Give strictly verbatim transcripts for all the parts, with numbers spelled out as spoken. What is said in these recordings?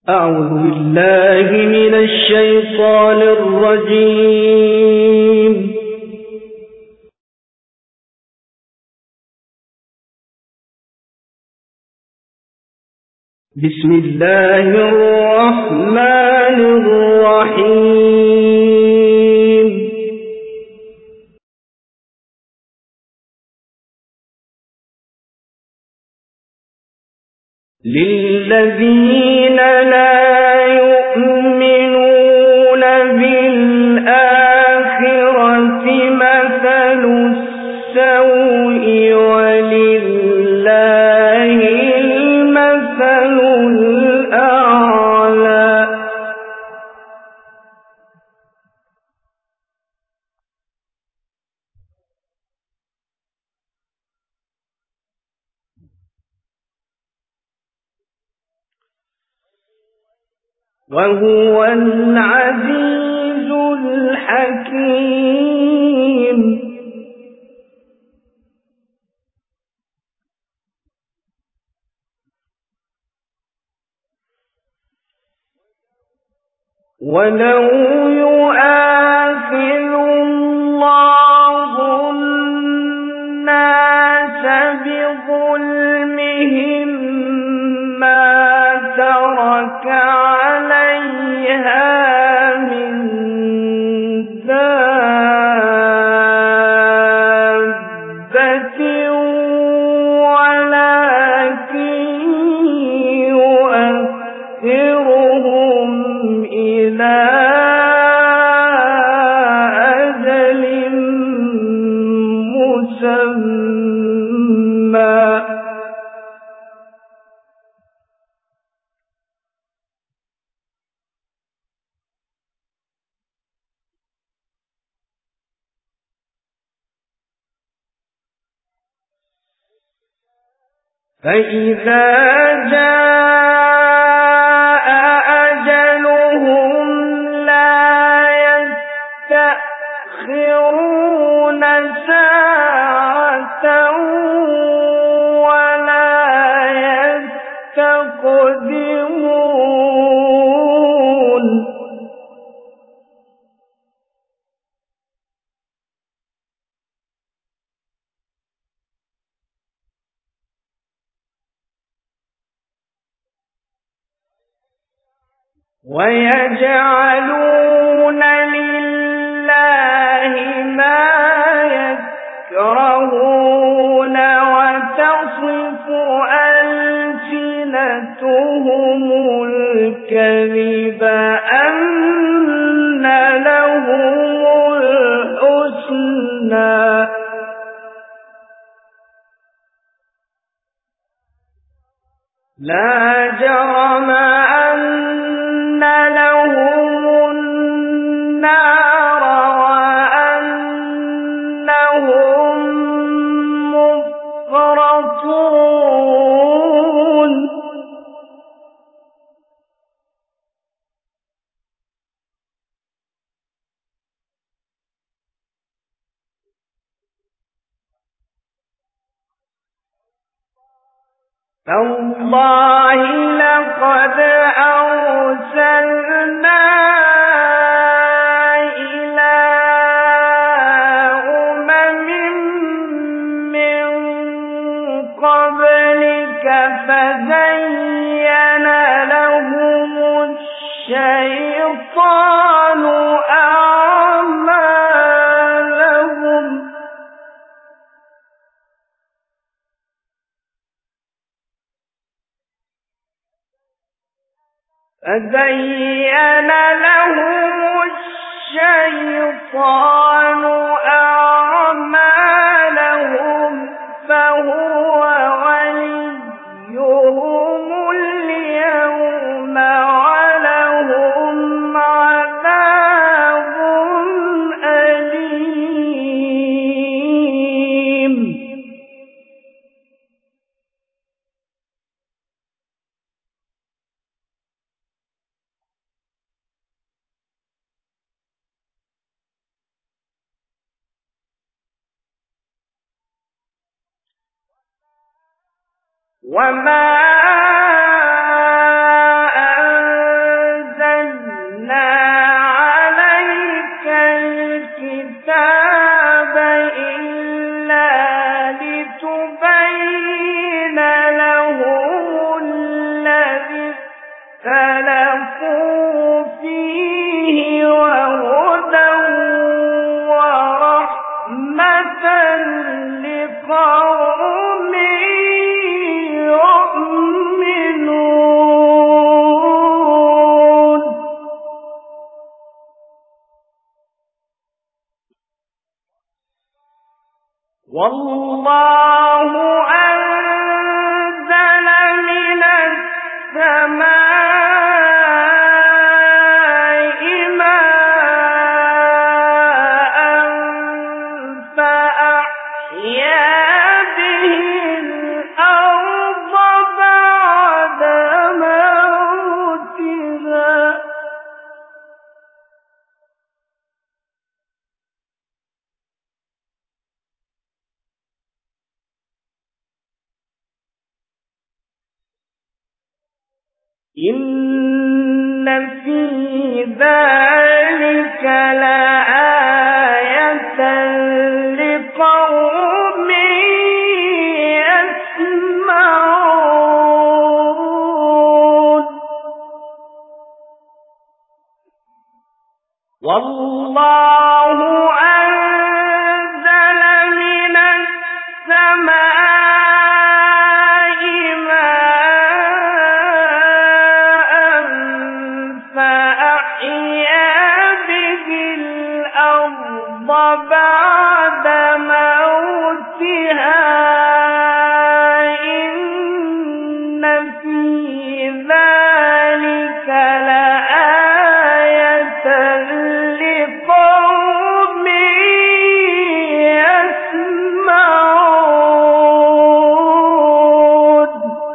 أعوذ بالله من الشيطان الرجيم. بسم الله الرحمن الرحيم. للذين لا يؤمنون بالآخرة مثل السوء ولله المثل الأعلى. وهو العزيز الحكيم. ولو يؤاخذ الله الناس بظلمهم ما ترك عليها من دابة ولكن يؤخرهم إلى أجل مسمى. فإذا جاء أجلهم لا يستأخرون ساعة ولا يستقدمون. ويجعلون لله ما يكرهون وتصف ألسنتهم الكذب أن لهم الحسنى لا جرم أن لهم النار وأنهم مفرطون. تالله لقد أرسلنا إلى أمم من قبلك فزين لهم الشيطان أعمالهم فزين لهم الشيطان أعمالهم فهو وليهم اليوم ولهم عذاب أليم. وما إن في ذلك لآية لقوم يسمعون والله أنزل من السماء ماء فأحيا به الأرض بعد موتها إن في ذلك لآية لقوم يسمعون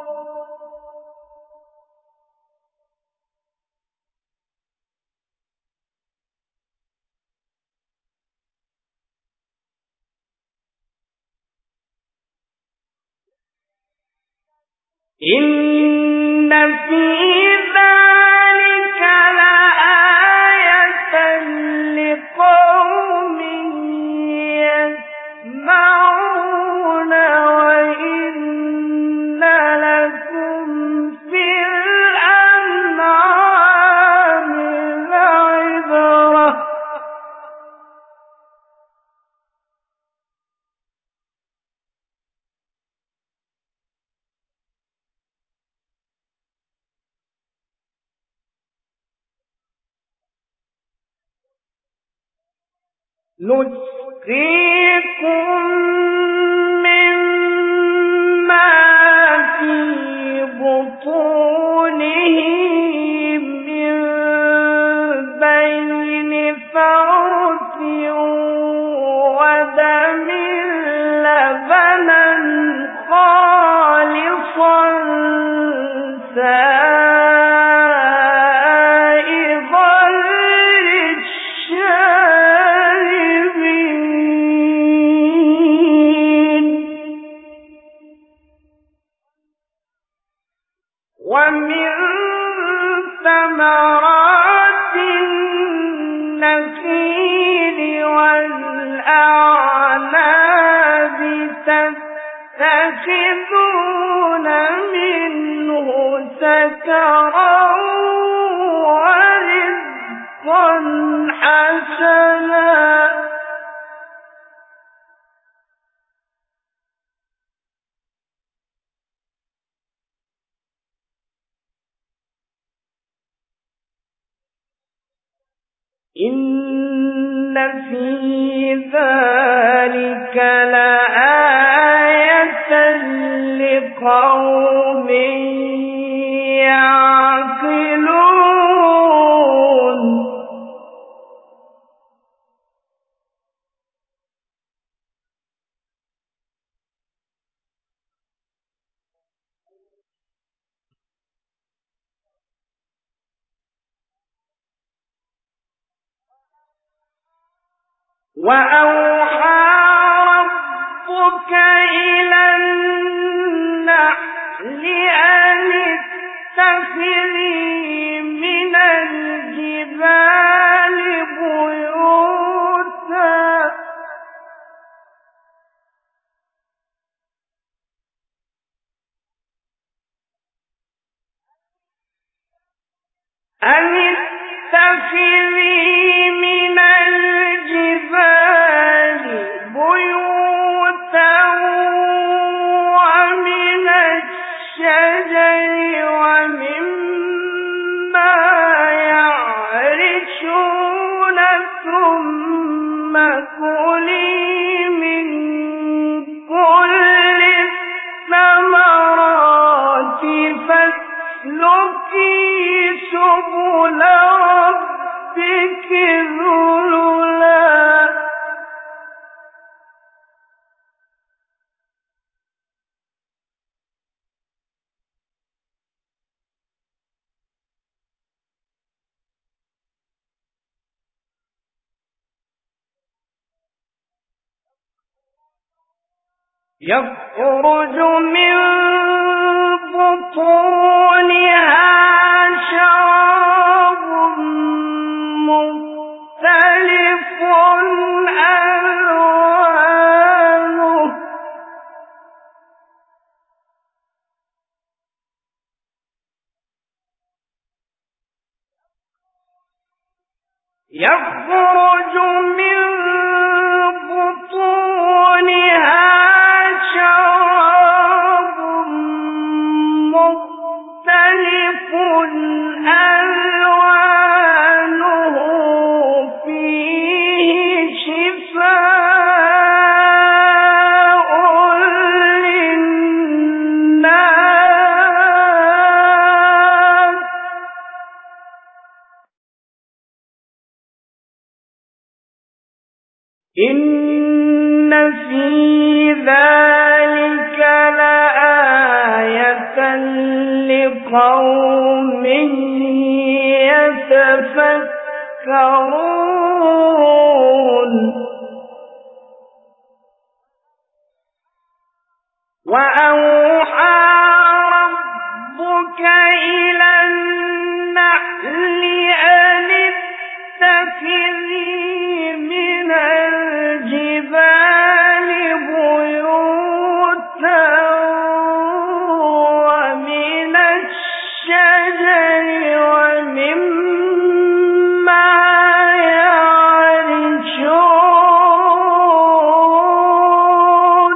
إن في ذلك لآية لقوم يسمعون وإن لكم في الأنعام لعبرة نسقيكم مما في بطونه من بين فرث ودم لبنا خالصا سائغا للشاربين ومن ثمرات النخيل والأعناب تتخذون منه سكرا ورزقا حسنا إن في ذلك لآية لقوم يعقلون وأوحى ربك إلى النحل أن اتخذي من الجبال بيوتا أن اتخذي من الجبال بيوتا ومن الشجر ومما يعرشون ثم كلي من كل الثمرات فاسلكي سبل ربك ذللا يخرج من بطونها يخرج من بطونها شراب مختلف ألوانه فيه شفاء للناس إن في ذلك لآية لقوم يتفكرون وأوحى ربك إلى النحل أن اتخذي من الجبال بيوتا ومن الشجر ومما يعرشون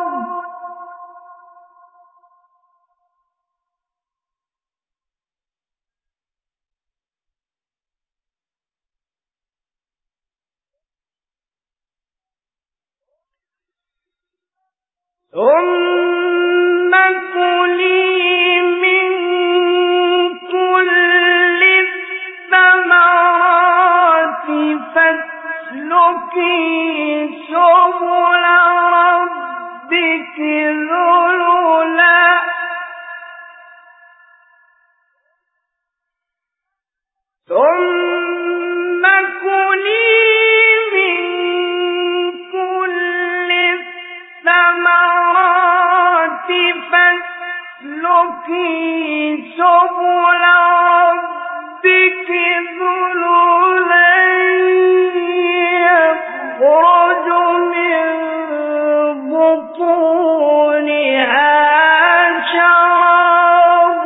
ثم كلي من كل الثمرات فاسلكي سبل ربك ذللا ثم كلي من كل الثمرات فاسلكي سبل ربك ذللا يخرج من بطونها شراب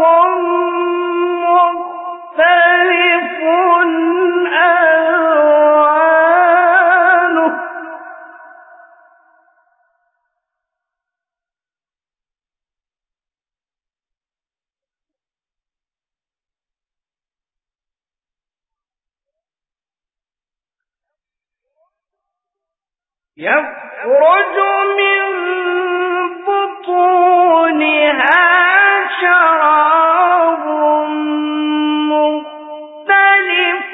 مختلف ألوانه يخرج من بطونها شراب مختلف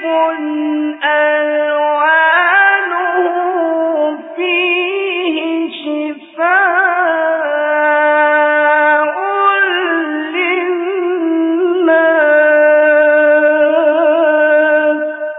ألوانه فيه شفاء للناس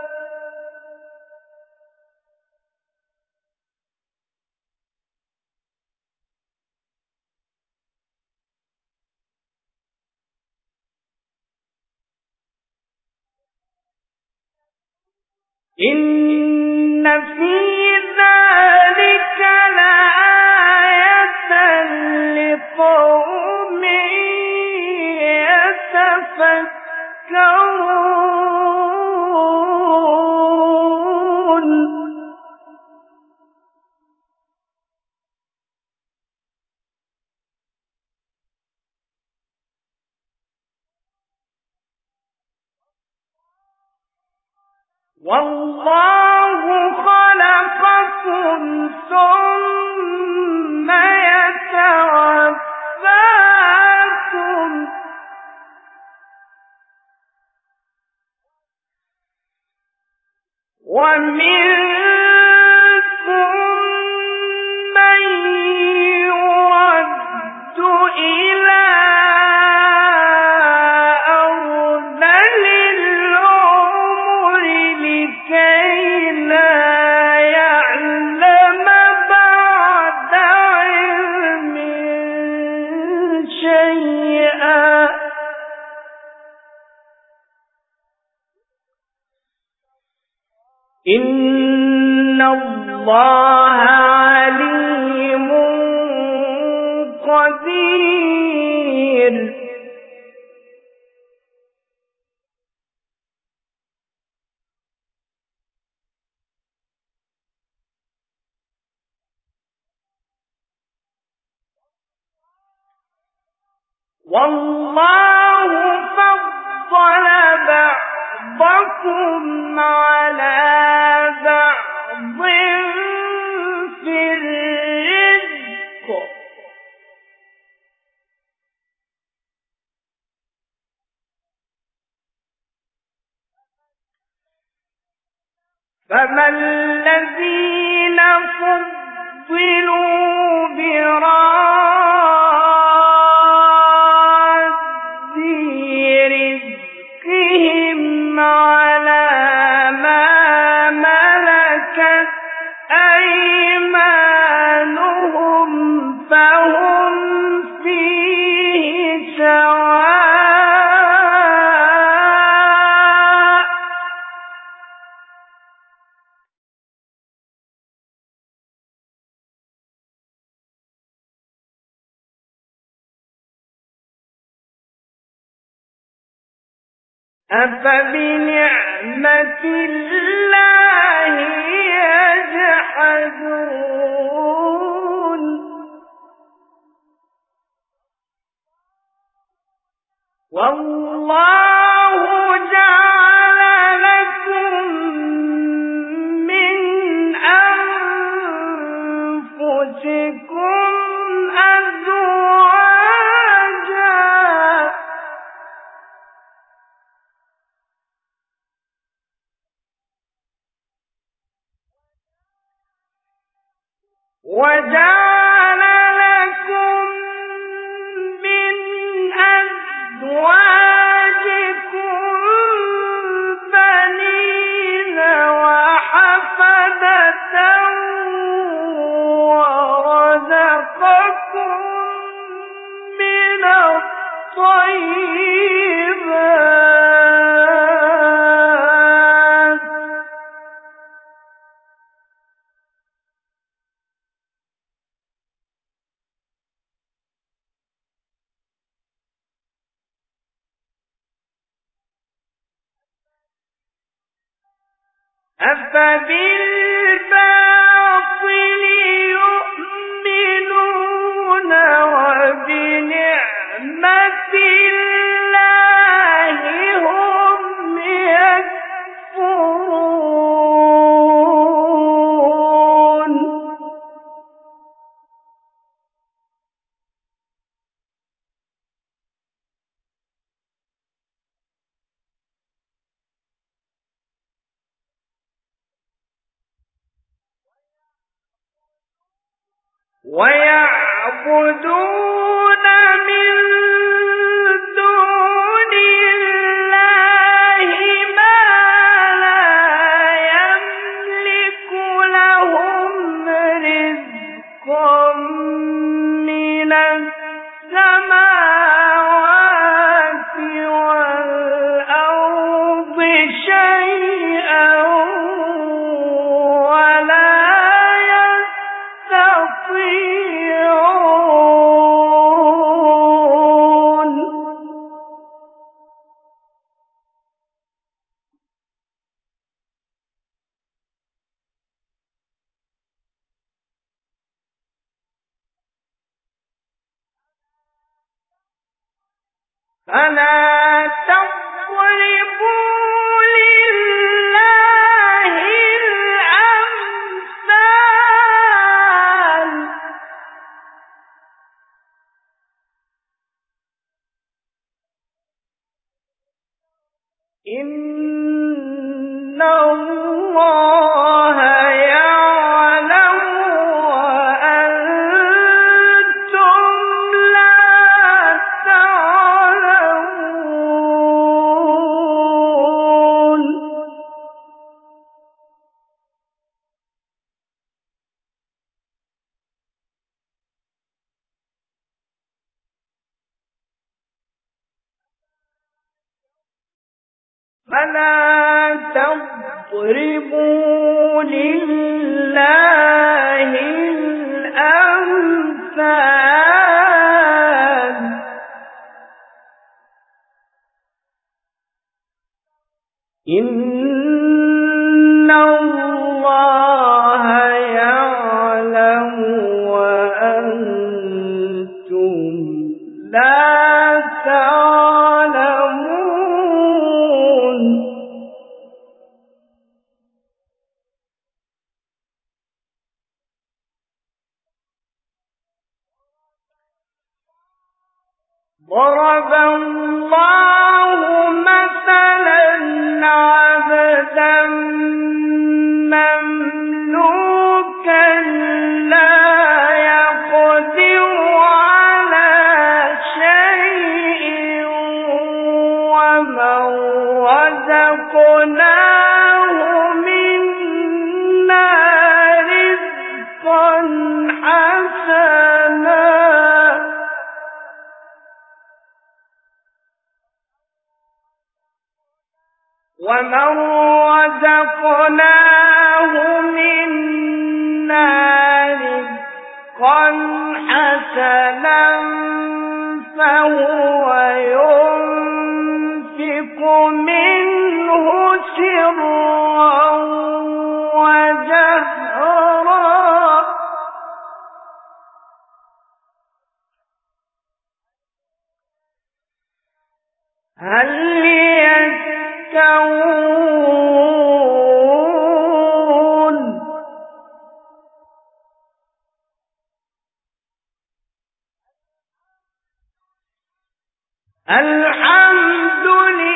إن في ذلك لآية لقوم يتفكرون والله خلقكم ثم يتوفاكم ومنكم من يرد إلى أرذل العمر لكي لا يعلم بعد علم شيئا إن الله عليم قدير والله فضل بعضكم على بعض في الرزق فما الذين فضلوا براد رزقهم على ما ملكت أيمانهم فهم فيه سواء أفبنعمة الله يجحدون والله جعل لكم من أنفسكم أزواجا وجعل لكم من أزواجكم بنين وحفدة ورزقكم من الطيبات أفبالباطل يؤمنون وبنعمة الله هم يكفرون ويعبدون من دون الله ما لا يملك لهم رزقا من السماوات والأرض شيئا ولا يستطيعون فلا تضربوا لله الأمثال إن الله يعلم وأنتم لا تعلمون فلا تضربوا لله الأمثال إن الله يعلم وأنتم لا ضرب الله مثلا عبدا مملوكا لا يقدر على شيء ومن رزقناه منا رزقا حسنا ومن رزقناه منا رزقا حسنا فهو ينفق منه سرا وجهرا هل يستوون الحمد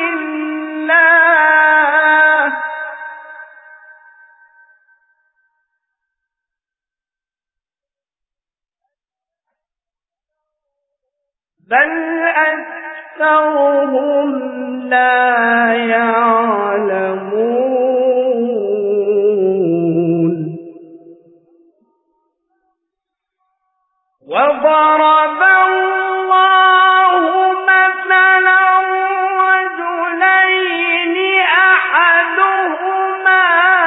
لله بل أكثرهم لا يعلمون وضرب الله مثلا رجلين أحدهما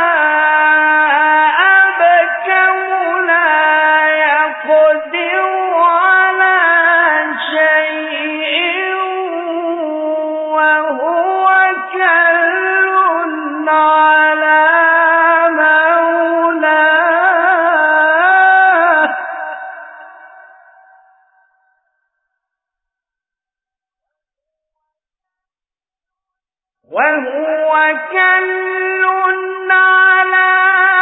أبكم لا يقدر على شيء وهو كل على مولاه وهو كل على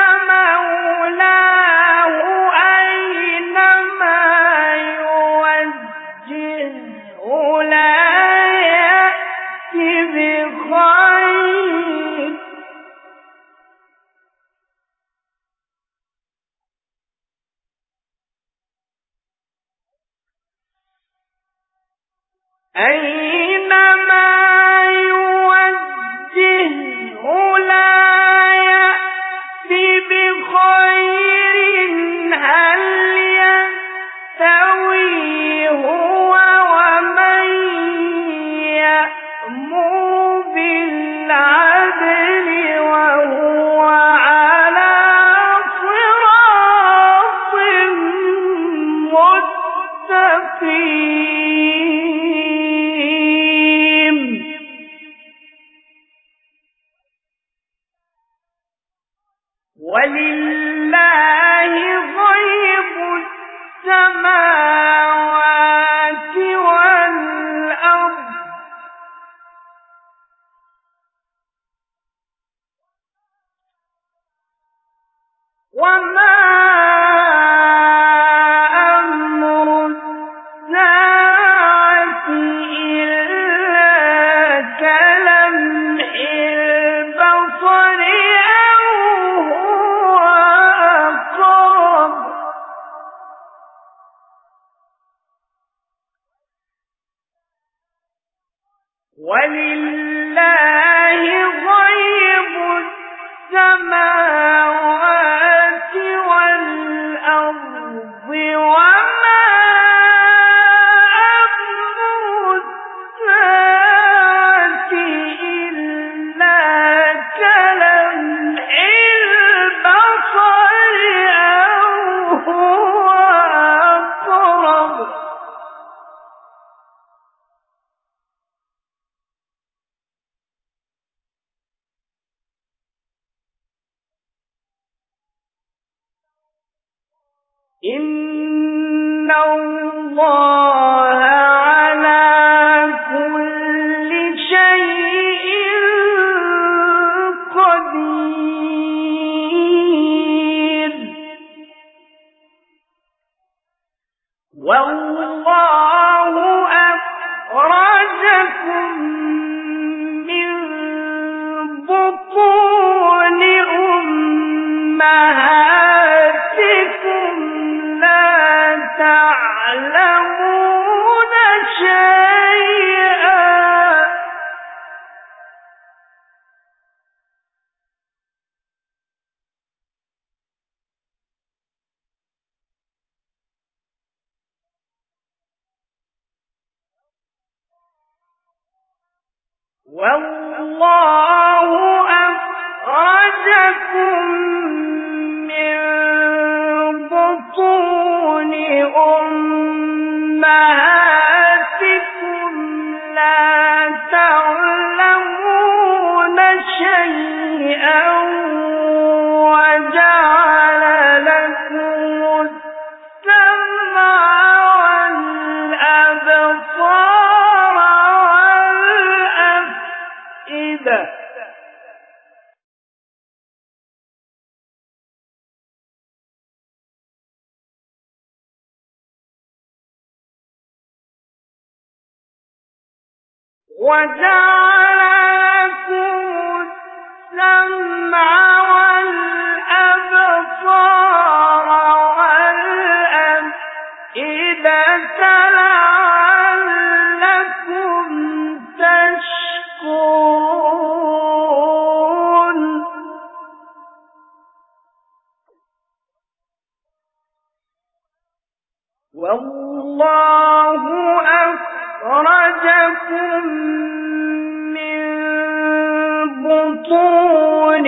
مولاه أينما يوجهه لا يأتي بخير أينما يوجهه لا يأتي بخير هل يستوي هو ومن يأمر بالعدل وهو على صراط مستقيم ولله غيب السماوات والأرض وما أمر الساعة إلا كلمح البصر أو هو أقرب ولله غيب السماوات والأرض وما أمر الساعة إلا كلمح البصر أو هو أقرب إن الله على كل شيء قدير والله أخرجكم من بطون أمهاتكم لا تعلمون شيئا والله أخرجكم من بطون أمهاتكم لا تعلمون شيئا وجعل لكم السمع والأبصار والأفئدة وجعل لكم السمع والأبصار والأفئدة لعلكم تشكرون والله أخرجكم من بطون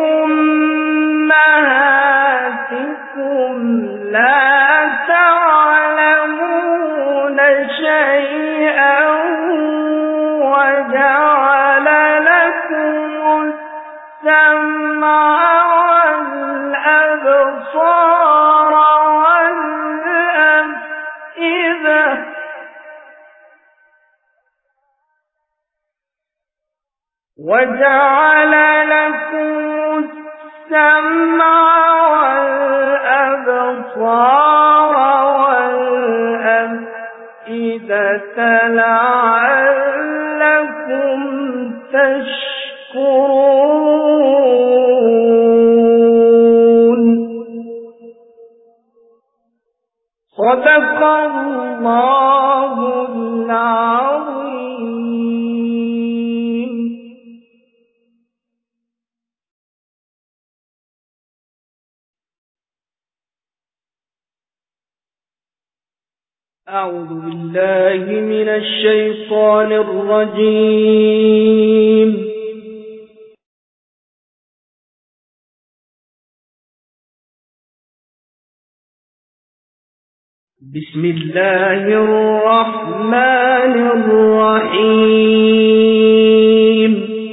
أمهاتكم لا تعلمون شيئا وجعل لكم السمع والأبصار والأفئدة وجعل لكم السمع والأبصار والأفئدة لعلكم تشكرون صدق الله العظيم. أعوذ بالله من الشيطان الرجيم. بسم الله الرحمن الرحيم.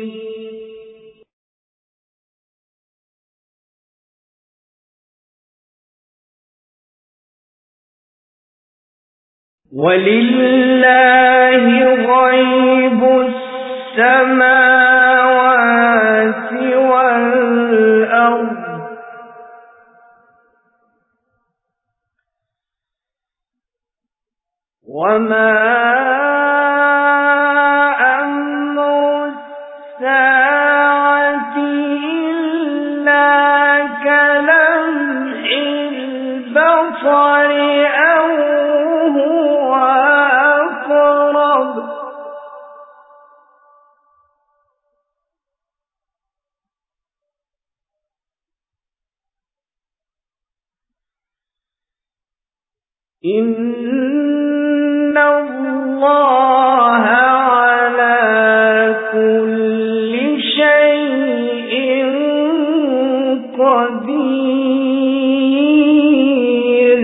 ولله غيب السماوات والأرض وما أمر الساعة إلا كلمح البصر أو هو أقرب إن الله على كل شيء قدير.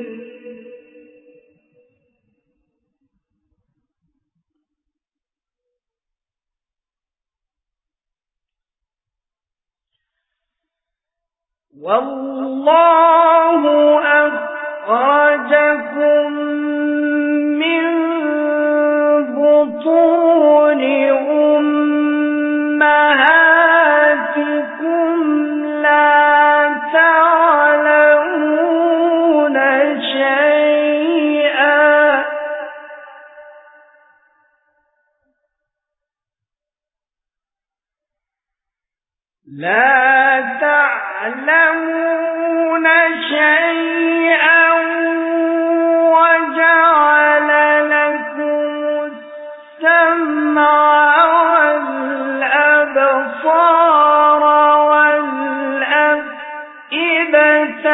والله أخرجكم من بطون أمهاتكم لا تعلمون شيئا لا تعلمون شيئا وجعل لكم السمع والأبصار والأفئدة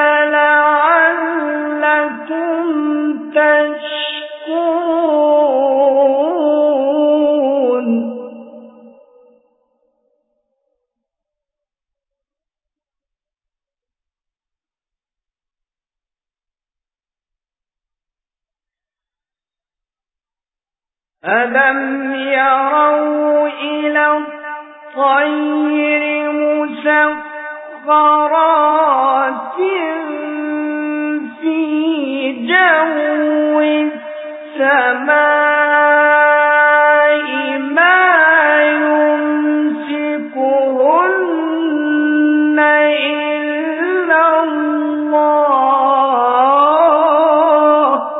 لعلكم تشكرون. أَلَمْ يَرَوْا إِلَى الطَّيْرِ مُسَخَّرَاتٍ فِي جَوِّ السَّمَاءِ مَا يُمْسِكُهُنَّ إِلَّا اللَّهُ ۗ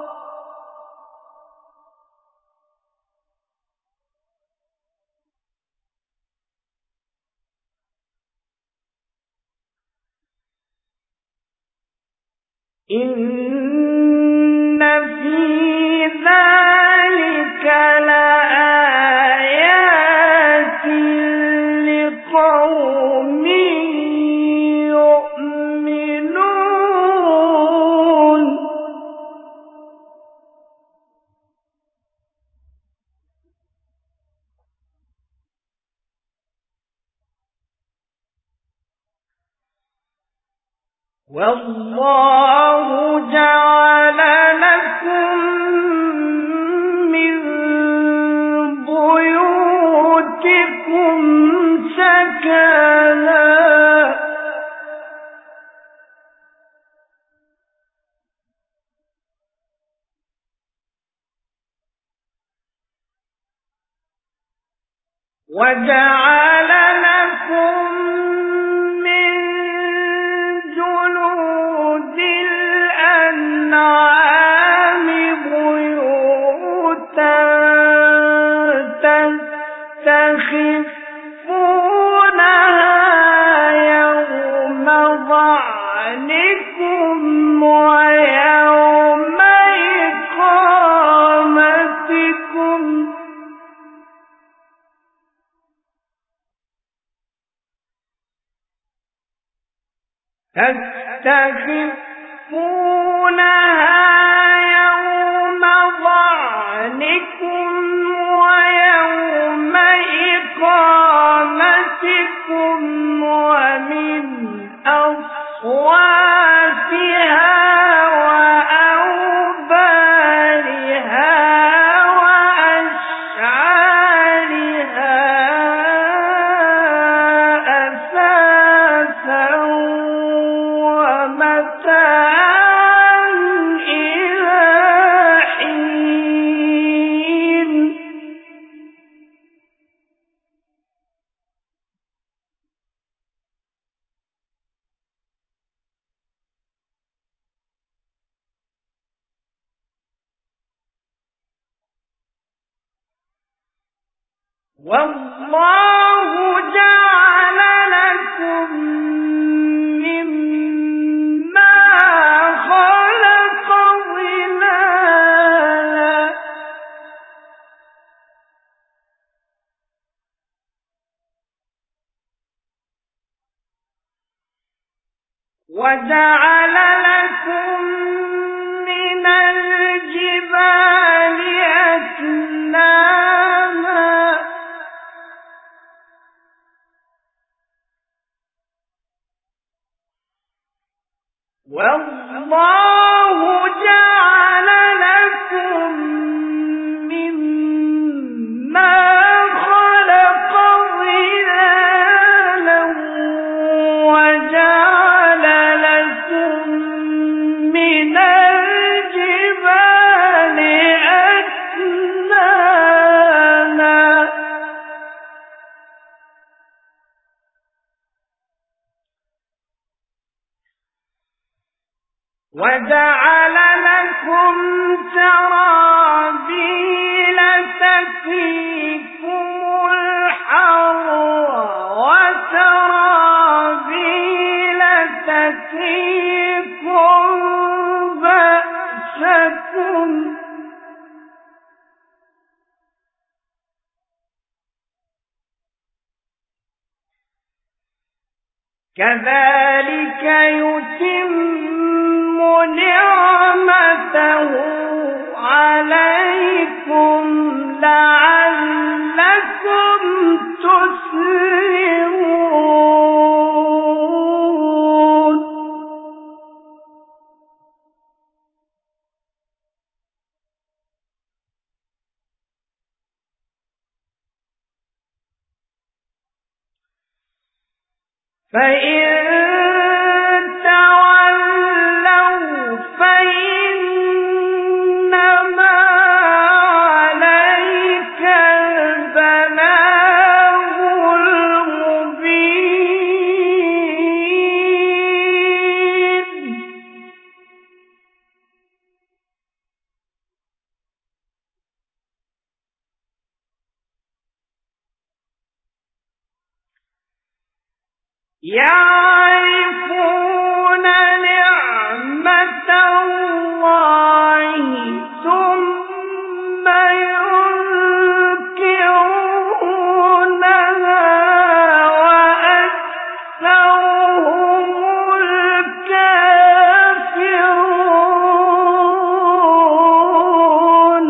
إِنَّ فِي ذَلِكَ لَآيَاتٍ لِقَوْمٍ يُؤْمِنُونَ. وَاللَّهُ جَعَلَ لَكُم مِّن بُيُوتِكُمْ سَكَنًا وَجَعَلَ لَكُم مِّن جُلُودِ الْأَنْعَامِ بُيُوتًا تَسْتَخِفُّونَهَا يَوْمَ ظَعْنِكُمْ وَيَوْمَ إِقَامَتِكُمْ تستخفونها يوم ظعنكم ويوم إقامتكم ومن أصواتها وأوبارها وأشعارها أثاثا ومتاعا إلى حين. والله جعل لكم مما خلق ظلالا وجعل لكم من الجبال أكنانا والله جعل لكم مما خلق ظلالا وجعل لكم من الجبال أكنانا وجعل لكم سرابيل تقيكم الحر وسرابيل فيكم بأسكم كذلك يتم نعمته عليكم لعلكم تسلمون فإن تولوا فإنما عليك البلاغ المبين يعرفون نعمة الله ثم ينكرونها وأكثرهم الكافرون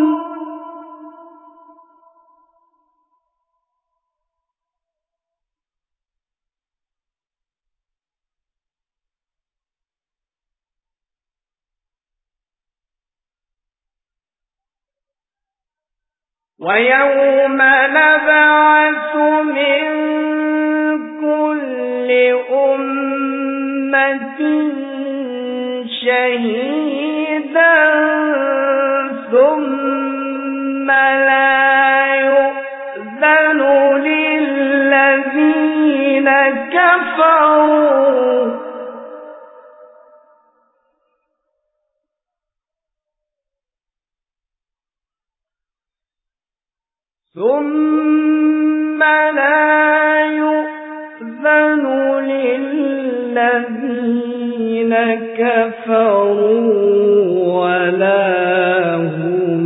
ويوم نبعث من كل أمة شهيدا ثم لا يؤذن للذين كفروا ثم لا يؤذن للذين كفروا ولا هم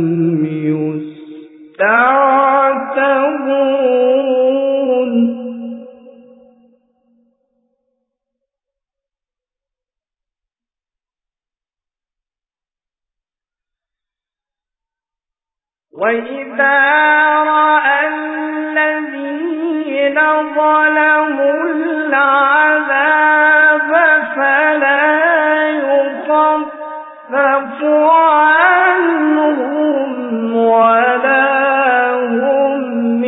يستعتبون وإذا رأى الذين ظلموا العذاب فلا يخفف عنهم ولا هم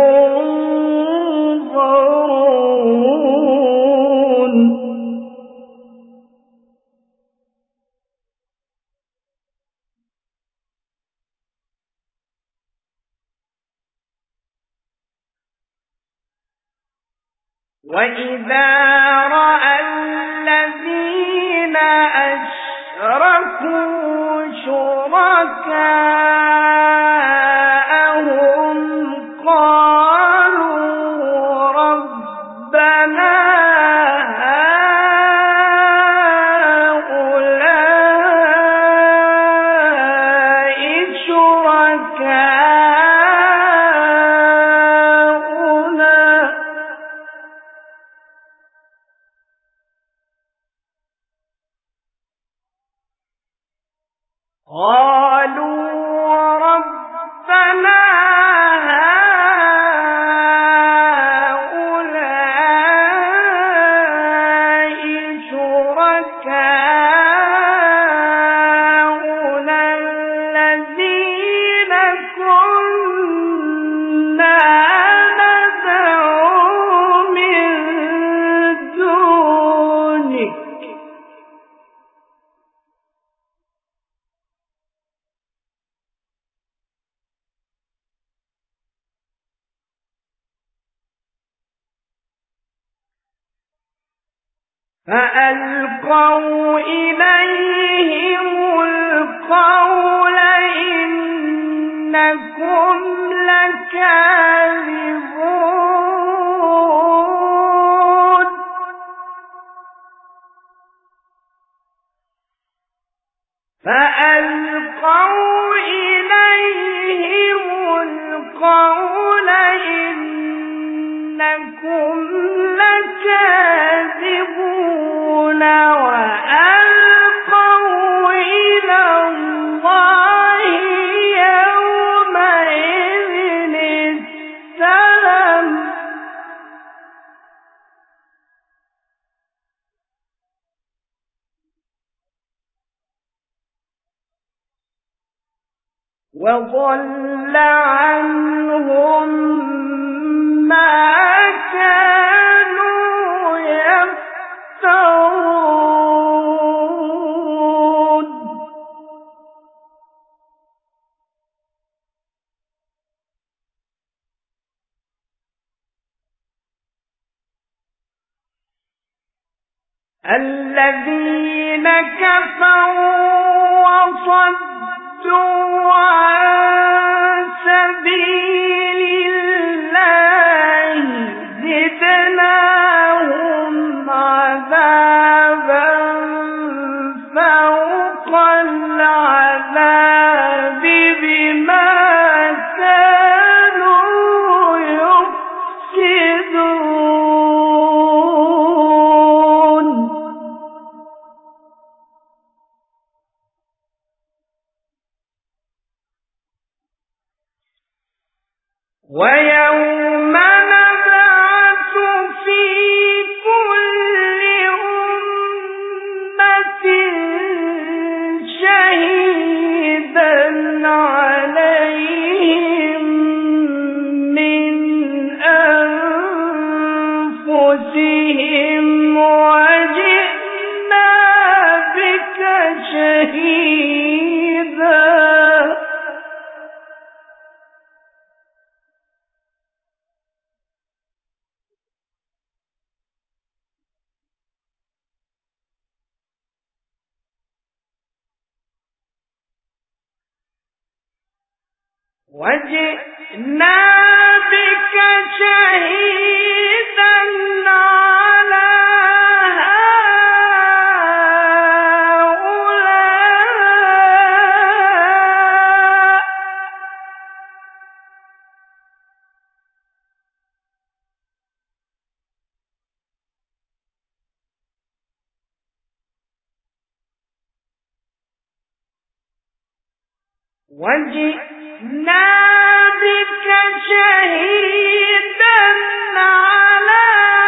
ينظرون وإذا رأى الذين أشركوا شركاءهم قالوا ربنا هؤلاء شركاؤنا قالوا ربنا هؤلاء شركاؤنا الذين كنا ندعو من دونك فألقوا إليهم القول إنكم لكاذبون القول إنكم لكاذبون وألقوا إلى الله يومئذ السلام وضل عنهم ما كانوا يفترون الذين كفروا وصدوا عن سبيل الله زدناهم عذابا فوق العذاب بما كانوا يفسدون ويوم نبعث في كل أمة شهيدا عليهم من أنفسهم وجئنا بك شهيدا وجئنا بك شهيدا على هؤلاء وجئنا بك شهيدا على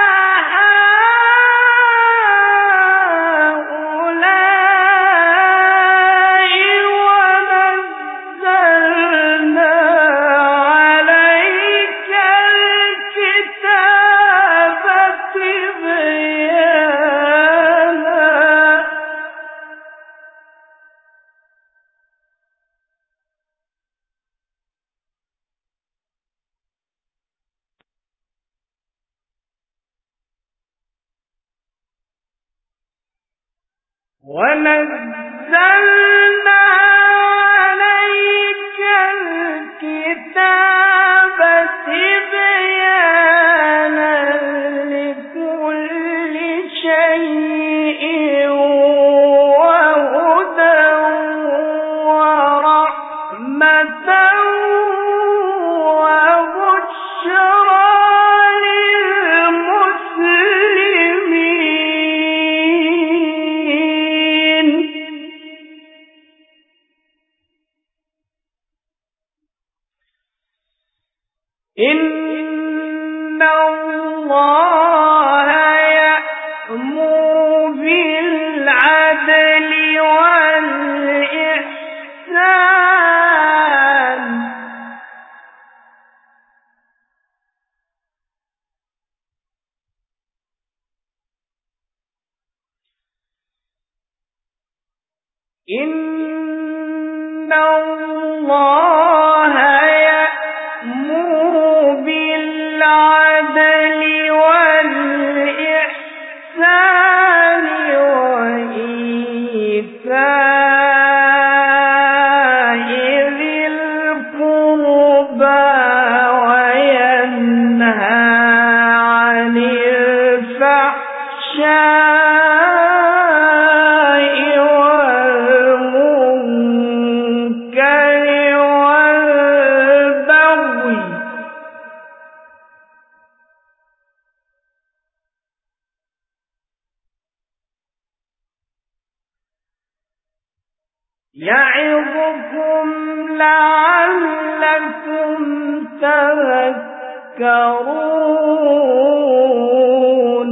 هؤلاء ونزلنا عليك الكتاب تبيانا ونزلنا عليك الكتاب تبيانا لكل شيء وهدى ورحمة وبشرى للمسلمين إن الله يأمر بالعدل والإحسان إن الله يأمر بالعدل والإحسان وإيتاء ذي القربى وينهى عن الفحشاء والمنكر لكم لعلكم تذكرون.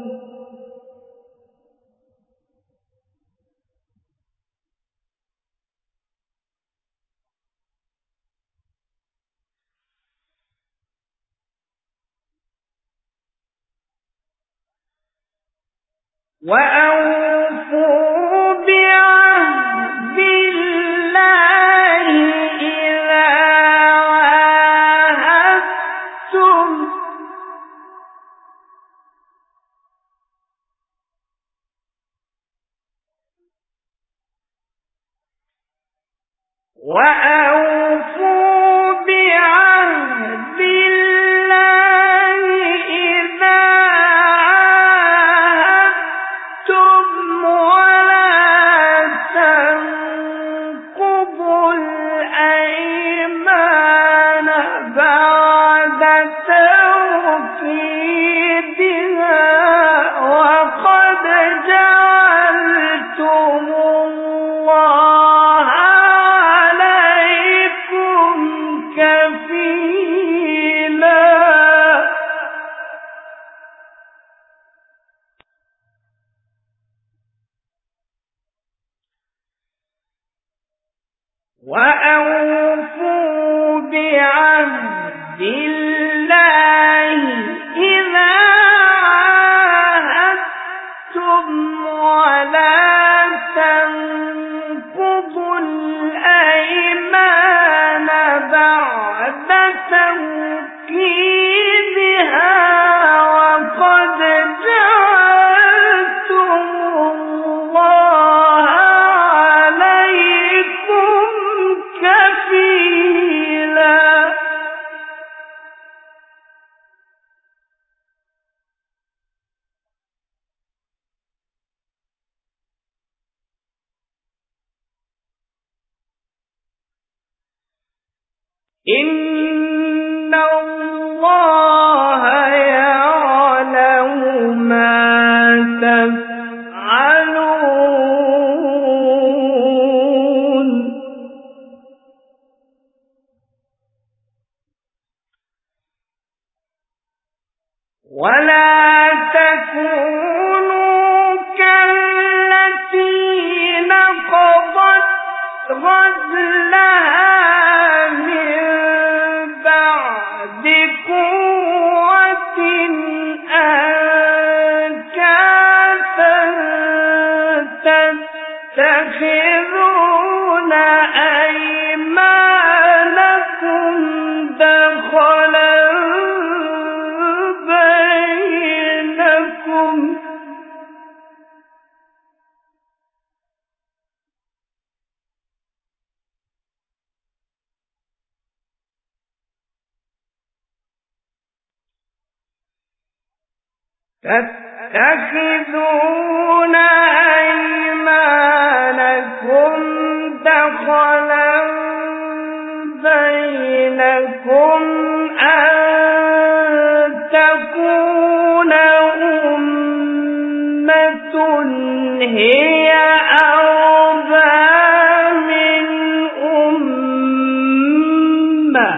وأوفوا بعهد الله إذا عاهدتم وأوفوا بعهد الله إذا عاهدتم ولا تنقضوا الأيمان بعد توكيدها وقد جعلتم الله عليكم كفيلا. وأوفوا بعهد الله إذا عاهدتم ولا تنقضوا الأيمان بعد توكيدها وقد جعلتم الله عليكم كفيلا. إن الله يعلم ما تفعلون. ولا تكونوا كالتي نقضت غزلها من بعد قوة أنكاثا تتخذون أيمانكم دخلا بينكم تتخذون أيمانكم دخلا بينكم أن تكون أمة هي أربى من أمة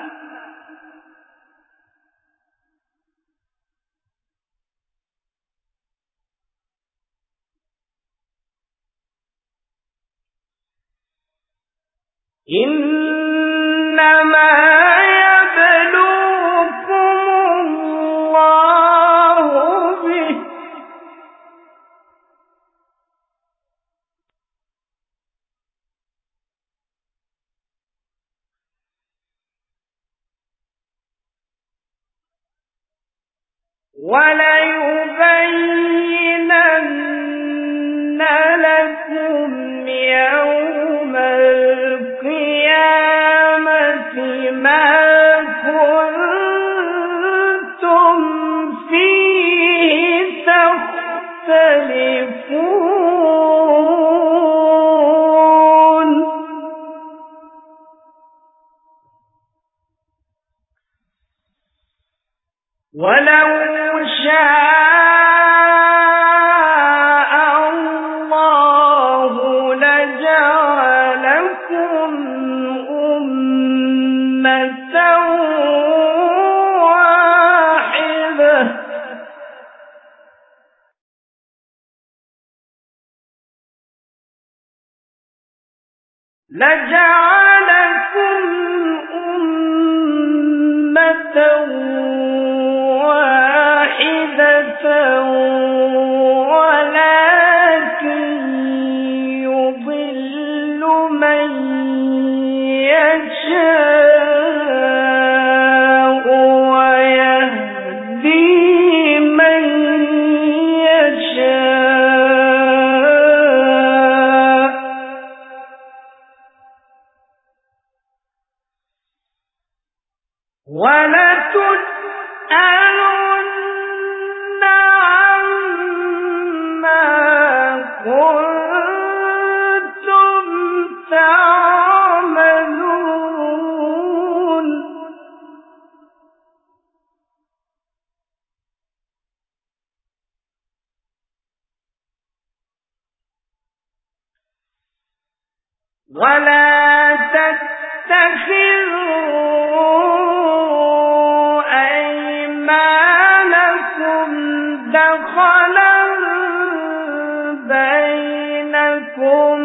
إنما يبلوكم الله به وليبينن لكم يوم القيامة ما كنتم فيه تختلفون. ولو شاء الله لجعلكم لجعلكم أمة واحدة ولكن يضل من يشاء ويهدي من يشاء ولتسألن عما كنتم تعملون ولا تتخذوا أيمانكم دخلا بينكم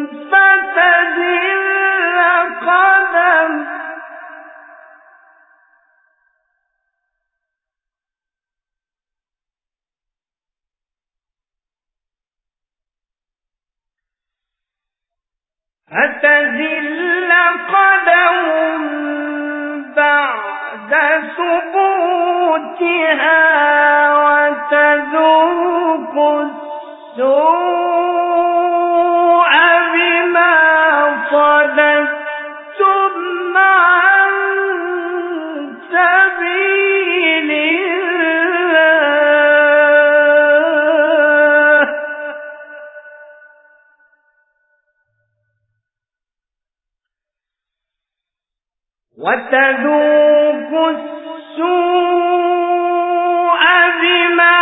فتزل قدم فتزل قدم بعد ثبوتها وتذوقوا السوء بما صددتم عن سبيل الله وتذوقوا السوء بما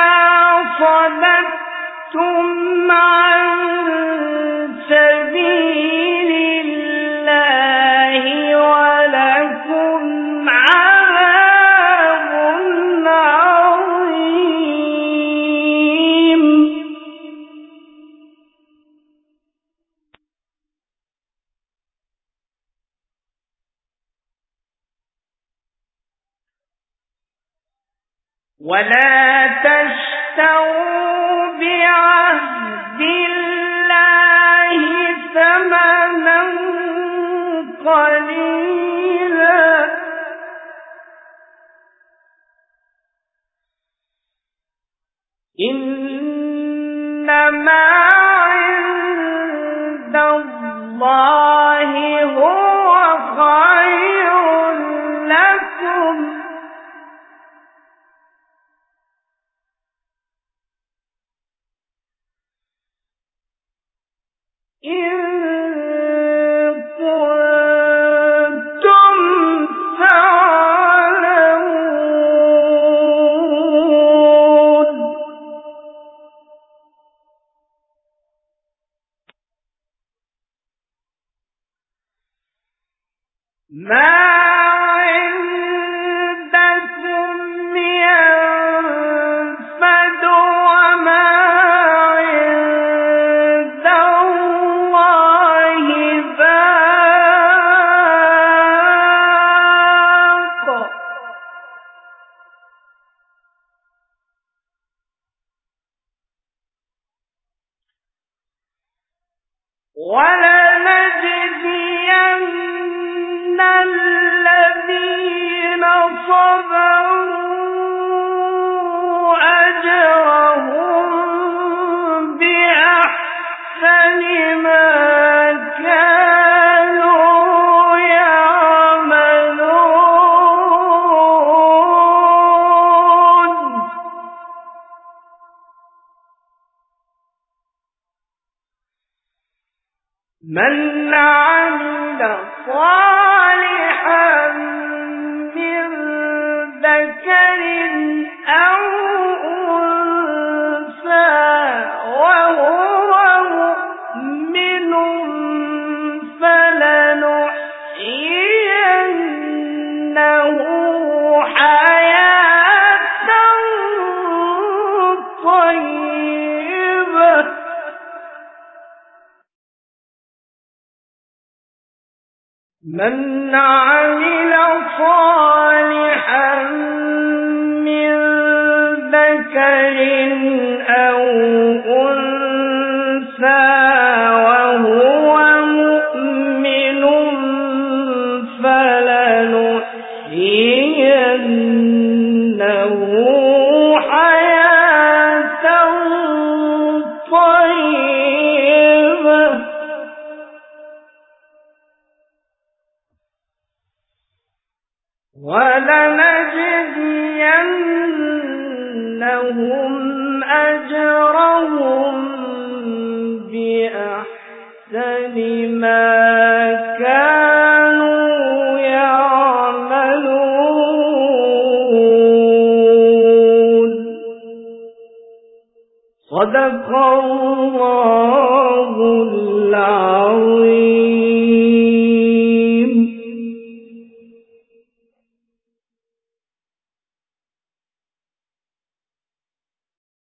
صددتم عن سبيل الله ولكم عذاب عظيم ولا تشتروا بعهد الله ثمنا قليلا إنما عند الله هو خير لكم إن كنتم تعلمون ما عندكم ينفد وما عند الله باق ولنجزين الذين صبروا أجرهم بأحسن ما كانوا يعملون من عمل صالحا من ذكر أو أنثى وهو مؤمن فلنحيينه حياة طيبة من عمل صالحا من ذكر أو أنثى وهو مؤمن فلنحيينه حياة طيبة ولنجزينهم أجرهم بأحسن ما كانوا يعملون. صدق الله